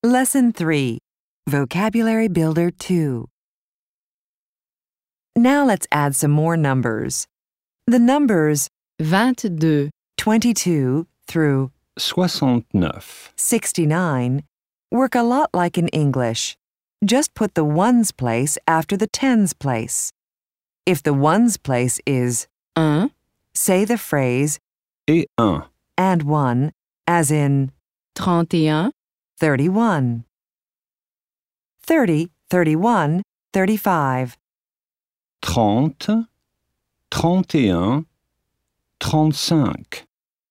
Lesson 3, Vocabulary Builder 2. Now let's add some more numbers. The numbers 22, 22 through 69, 69 work a lot like in English. Just put the ones place after the tens place. If the ones place is 1, say the phrase et 1, and 1 as in 31, 31. 30, 31, 35. 30, 31, 35.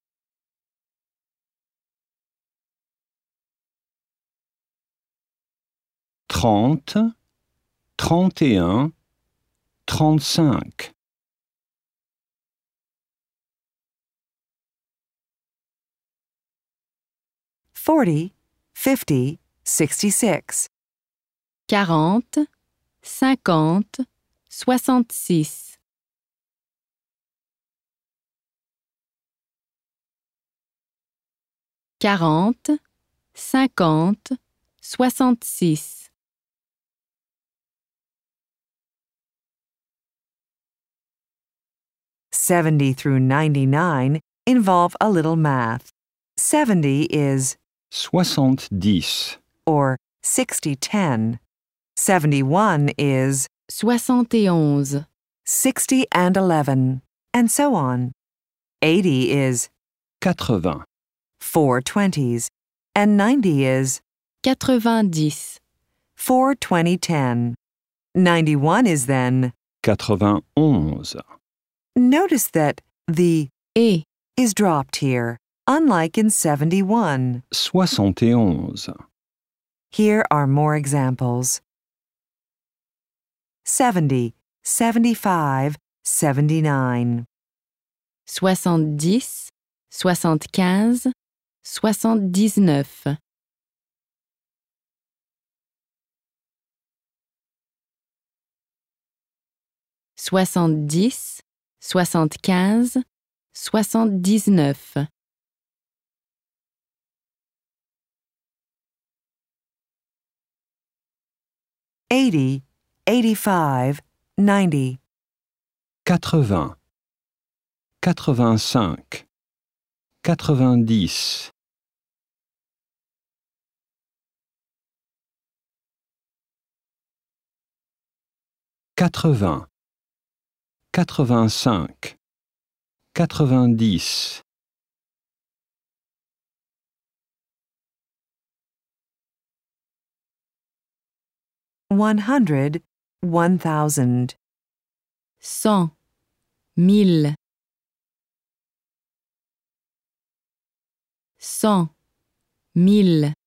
30, 31, 35. 40, 50, 66. 40, 50, 66. 40, 50, 66. 70 through 99 involve a little math. 70 is 70, or 60-10. 71 is 71, 60 and 11, and so on. 80 is 80, 4 20s, and 90 is 90, 4 20-10. 91 is then. 91. Notice that the et is dropped here, unlike in 71. 71. Here are more examples. 70, 75, 79. 70, 75, 79. 70, 75, 79. 80, 85, 90. 80, 85, 90. 80, 85, 90. 100, 1000. 100, 1000. 100, 1000.